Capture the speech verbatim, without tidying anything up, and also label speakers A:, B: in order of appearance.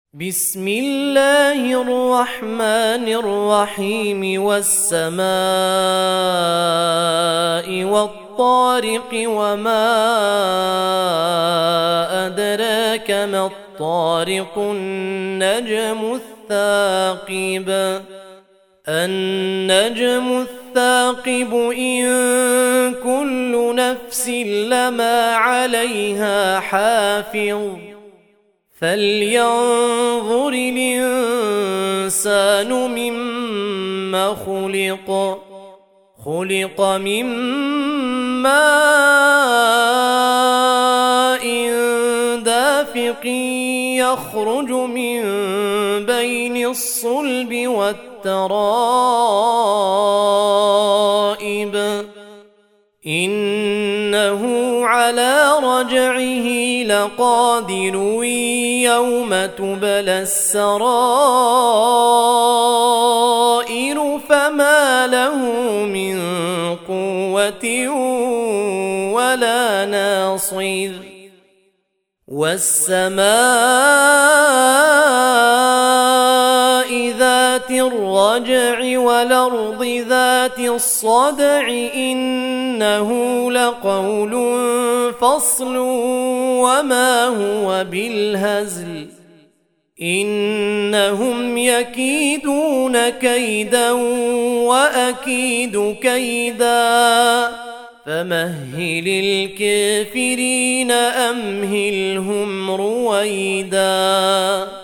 A: بسم الله الرحمن الرحيم والسماء والطارق وما أدراك ما الطارق النجم الثاقب النجم الثاقب إن كل نفس لما عليها حافظ فلينظر الإنسان مما خلق خلق من ماء دافق يخرج من بين الصلب والترائب إنه على رجعه لقادر يوم تبلى السرائر فما له من قوة ولا ناصر والسماء ذات الرجع والأرض ذات الصدع إنه لقول فصل وما هو بالهزل إنهم يكيدون كيدا وأكيد كيدا فمهل الكافرين أمهلهم رويدا.